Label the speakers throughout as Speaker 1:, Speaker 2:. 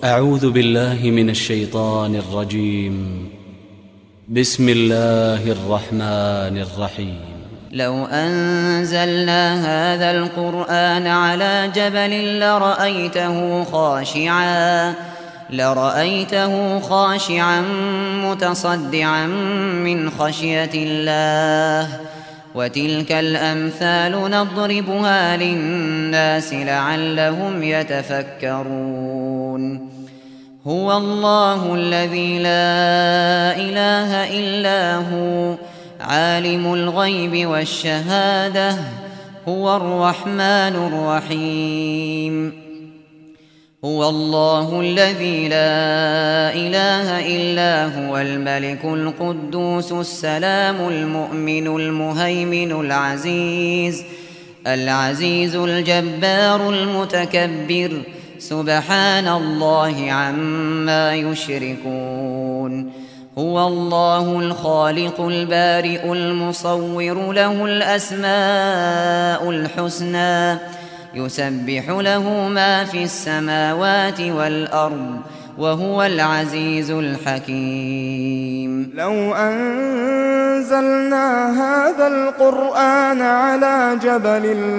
Speaker 1: أعوذ بالله من الشيطان الرجيم. بسم الله الرحمن الرحيم.
Speaker 2: لو أنزلنا هذا القرآن على جبل لرأيته خاشعا متصدعا من خشية الله. وتلك الأمثال نضربها للناس لعلهم يتفكرون. هو الله الذي لا إله إلا هو عالم الغيب والشهادة هو الرحمن الرحيم. هو الله الذي لا إله إلا هو الملك القدوس السلام المؤمن المهيمن العزيز الجبار المتكبر سبحان الله عما يشركون. هو الله الخالق البارئ المصور له الأسماء الحسنى يسبح له ما في السماوات والأرض وهو العزيز الحكيم.
Speaker 3: لو أنزلنا هذا القرآن على جبل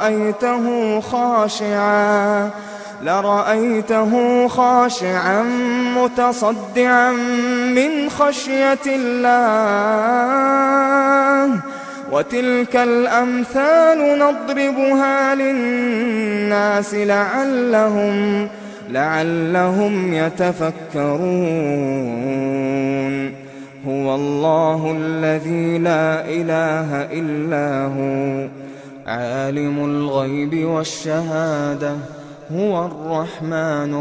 Speaker 3: لرأيته خاشعا متصدعا من خشية الله. وتلك الأمثال نضربها للناس لعلهم يتفكرون. هو الله الذي لا إله إلا هو عالم الغيب والشهادة هو الرحمن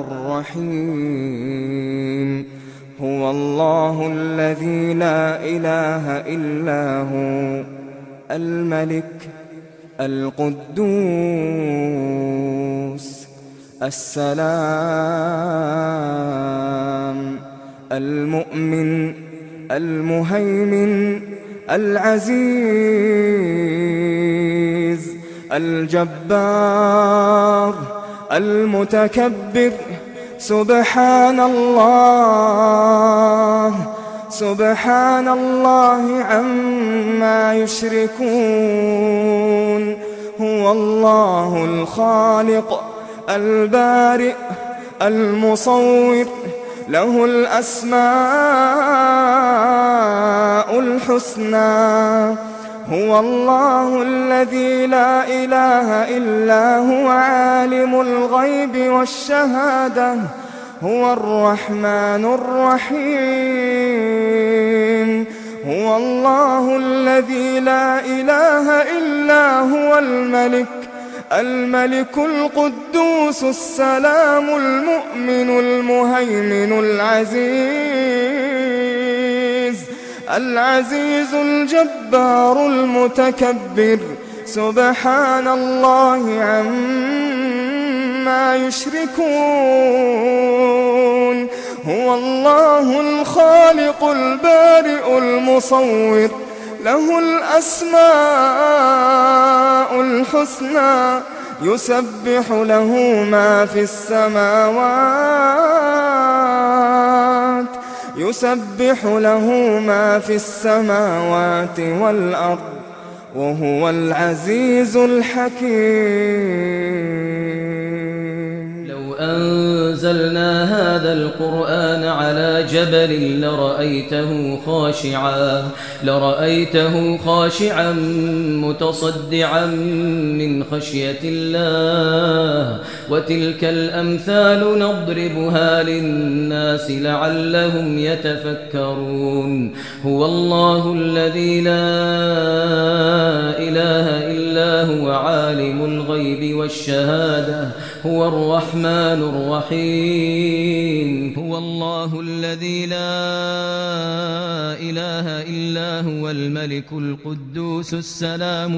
Speaker 3: الرحيم. هو الله الذي لا إله إلا هو الملك القدوس السلام المؤمن المهيمن العزيز الجبار المتكبر سبحان الله عما يشركون. هو الله الخالق البارئ المصور له الأسماء الحسنى. هو الله الذي لا إله إلا هو عالم الغيب والشهادة هو الرحمن الرحيم. هو الله الذي لا إله إلا هو الملك القدوس السلام المؤمن المهيمن العزيز الجبار المتكبر سبحان الله عما يشركون. هو الله الخالق البارئ المصور له الأسماء الحسنى يسبح له ما في السماوات والأرض وهو العزيز الحكيم.
Speaker 4: لو أنزلنا هذا القرآن على جبل لرأيته خاشعا متصدعا من خشية الله. وتلك الأمثال نضربها للناس لعلهم يتفكرون. هو الله الذي لا إله إلا هو عالم الغيب والشهادة هو الرحمن الرحيم. هو الله الذي لا إله إلا هو الملك القدوس السلام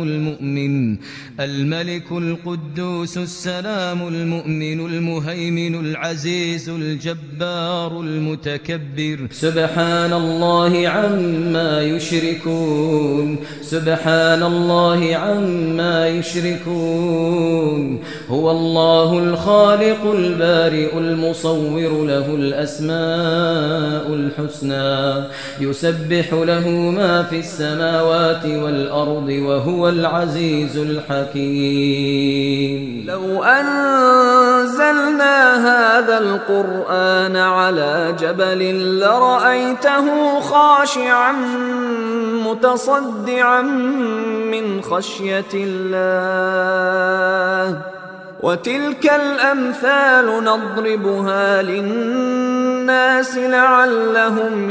Speaker 4: المؤمن المهيمن العزيز الجبار المتكبر سبحان الله عما يشركون هو الله الخالق البارئ المصور له الأسماء الحسنى يسبح له ما في السماوات والأرض وهو العزيز الحكيم.
Speaker 3: لو أنزلنا هذا القرآن على جبل لرأيته خاشعا متصدعا من خشية الله وتلك الأمثال نضربها للناس لعلهم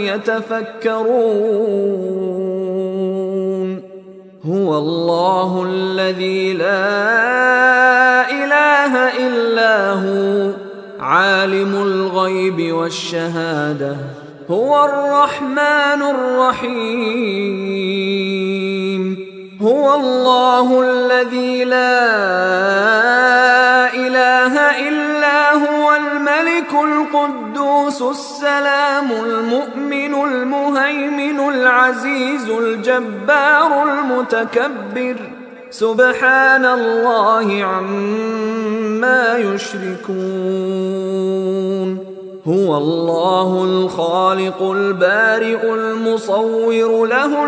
Speaker 3: يتفكرون. هو الله الذي لا إله إلا هو عالم الغيب والشهادة هو الرحمن الرحيم. هو الله الذي لا إله إلا هو الملك القدوس السلام المؤمن المهيمن العزيز الجبار المتكبر سبحان الله عما يشركون. هو الله الخالق البارئ المصور له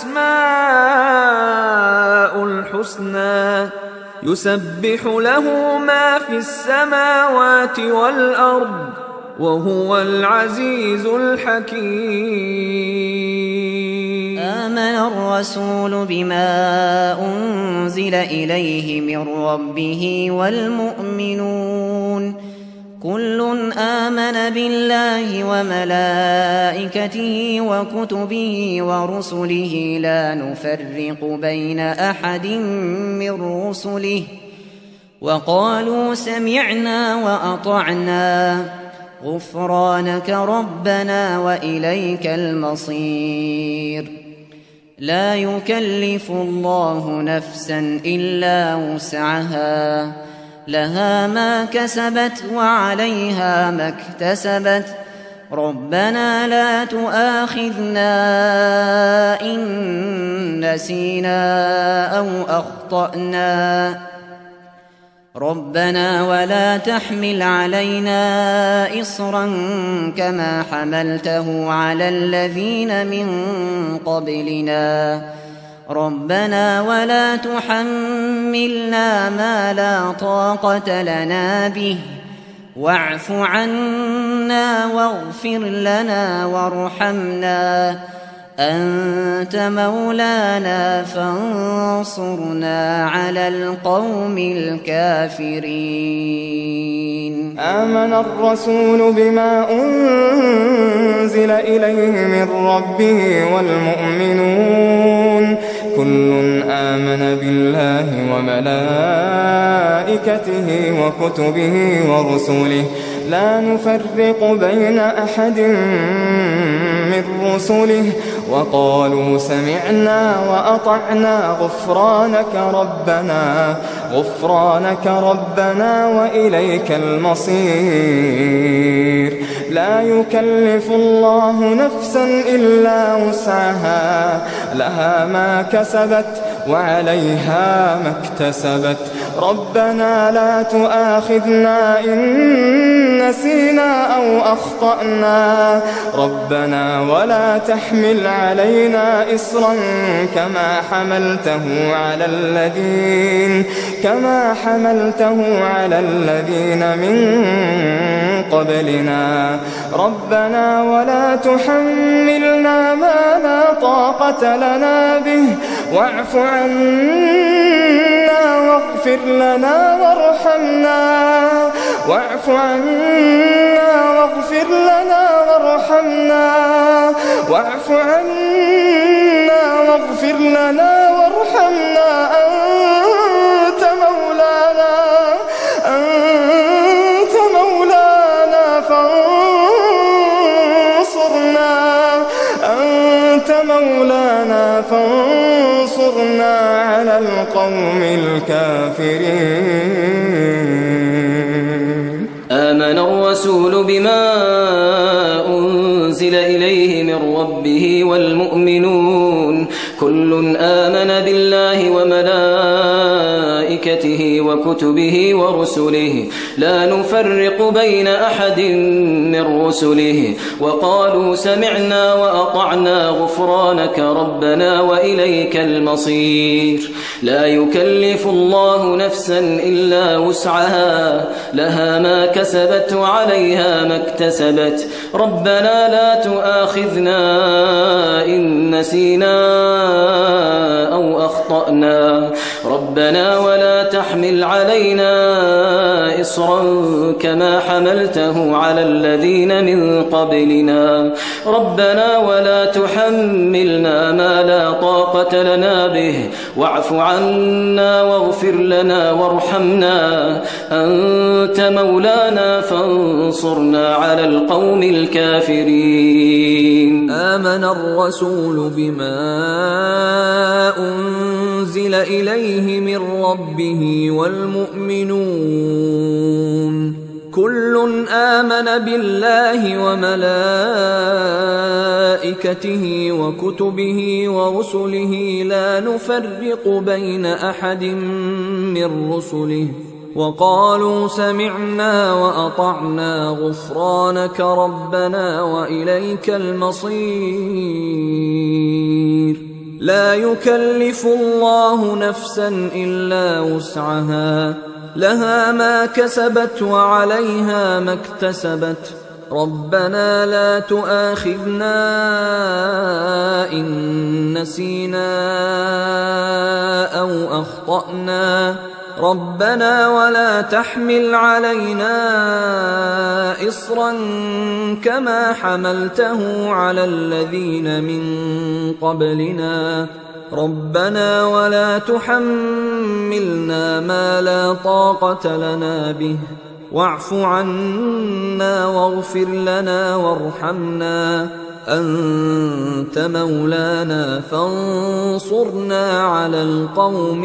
Speaker 3: الأسماء الحسنى يسبح له ما في السماوات والأرض وهو العزيز الحكيم.
Speaker 2: آمن الرسول بما أنزل إليه من ربه والمؤمنون كل آمن بالله وملائكته وكتبه ورسله لا نفرق بين أحد من رسله وقالوا سمعنا وأطعنا غفرانك ربنا وإليك المصير. لا يكلف الله نفسا إلا وسعها لها ما كسبت وعليها ما اكتسبت ربنا لا تؤاخذنا إن نسينا أو أخطأنا ربنا ولا تحمل علينا إصرا كما حملته على الذين من قبلنا ربنا ولا تحملنا ما لا طاقة لنا به واعف عنا واغفر لنا وارحمنا أنت مولانا فانصرنا على القوم الكافرين.
Speaker 3: آمن الرسول بما أنزل إليه من ربه والمؤمنون كل آمن بالله وملائكته وكتبه ورسله لا نفرق بين أحد من رسله وقالوا سمعنا وأطعنا غفرانك ربنا وإليك المصير. لا يكلف الله نفسا إلا وسعها لها ما كسبت وعليها ما اكتسبت ربنا لا تؤاخذنا إن نسينا أو أخطأنا ربنا ولا تحمل علينا إصرا كما حملته على الذين من قبلنا ربنا ولا تحملنا ما لا طاقة لنا به واعف عنا واغفر لنا وارحمنا أنت مولانا فانصرنا فانصرنا على القوم الكافرين.
Speaker 1: آمن الرسول بما أنزل إليه من ربه والمؤمنون كل آمن بالله وملائكته وكتبه ورسله لا نفرق بين أحد من رسله وقالوا سمعنا وأطعنا غفرانك ربنا وإليك المصير. لا يكلف الله نفسا إلا وسعها لها ما كسبت وعليها ما اكتسبت ربنا لا تؤاخذنا إن نسينا أو أخطأنا ربنا ولا تحمل علينا إصرا كما حملته على الذين من قبلنا ربنا ولا تحملنا ما لا طاقة لنا به واعف عنا واغفر لنا وارحمنا أنت مولانا فانصرنا على القوم الكافرين.
Speaker 5: آمن الرسول بما أنزل إليه من ربه والمؤمنون كل آمن بالله وملائكته وكتبه ورسله لا نفرق بين أحد من رسله وقالوا سمعنا وأطعنا غفرانك ربنا وإليك المصير. لا يكلف الله نفسا إلا وسعها لها ما كسبت وعليها ما اكتسبت ربنا لا تؤاخذنا إن نسينا أو أخطأنا ربنا ولا تحمل علينا إصرا كما حملته على الذين من قبلنا ربنا ولا تحملنا ما لا طاقة لنا به واعف عنا واغفر لنا وارحمنا أنت مولانا فانصرنا على القوم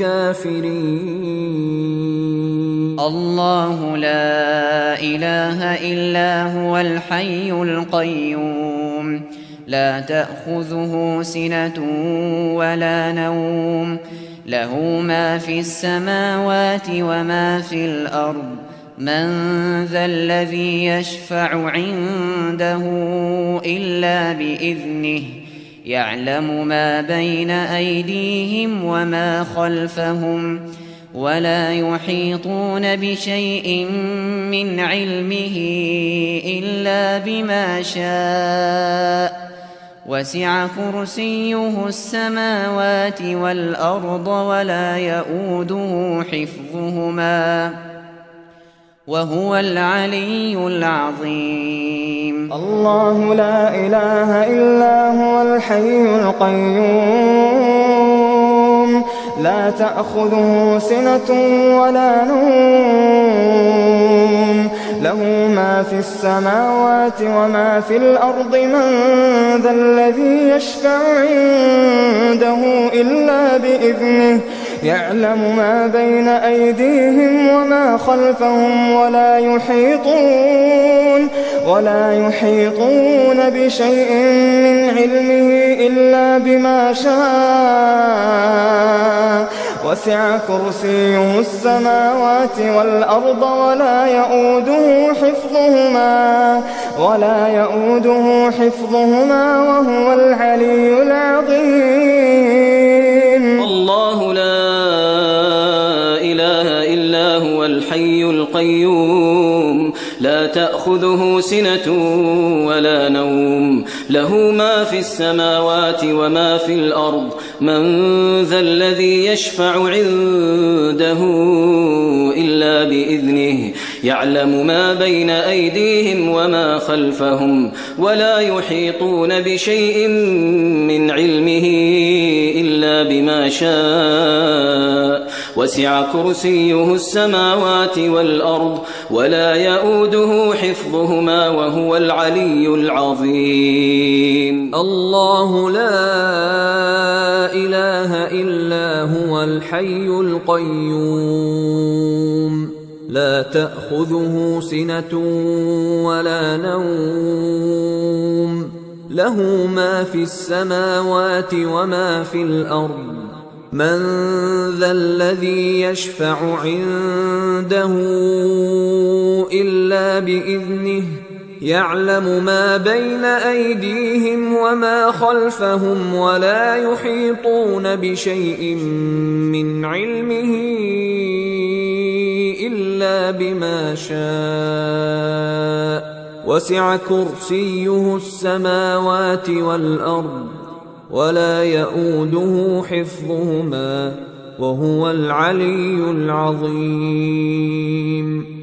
Speaker 5: الكافرين.
Speaker 2: الله لا إله إلا هو الحي القيوم لا تأخذه سنة ولا نوم له ما في السماوات وما في الأرض من ذا الذي يشفع عنده إلا بإذنه يعلم ما بين أيديهم وما خلفهم ولا يحيطون بشيء من علمه إلا بما شاء وسع كرسيه السماوات والأرض ولا يؤوده حفظهما وهو العلي العظيم.
Speaker 3: الله لا إله إلا هو الحي القيوم لا تأخذه سنة ولا نوم له ما في السماوات وما في الأرض من ذا الذي يشفع عنده إلا بإذنه يعلم ما بين أيديهم وما خلفهم ولا يحيطون بشيء من علمه إلا بما شاء وسع كرسيه السماوات والأرض ولا يؤوده حفظهما وهو العلي العظيم.
Speaker 1: الله لا إله إلا هو الحي القيوم لا تأخذه سنة ولا نوم له ما في السماوات وما في الأرض من ذا الذي يشفع عنده إلا بإذنه يعلم ما بين أيديهم وما خلفهم ولا يحيطون بشيء من علمه إلا بما شاء وسع كرسيه السماوات والأرض ولا يؤوده حفظهما وهو العلي العظيم.
Speaker 5: الله لا إله إلا هو الحي القيوم لا تأخذه سنة ولا نوم له ما في السماوات وما في الأرض من ذا الذي يشفع عنده إلا بإذنه يعلم ما بين أيديهم وما خلفهم ولا يحيطون بشيء من علمه إلا بما شاء وسع كرسيه السماوات والأرض ولا يؤوده حفظهما وهو العلي العظيم.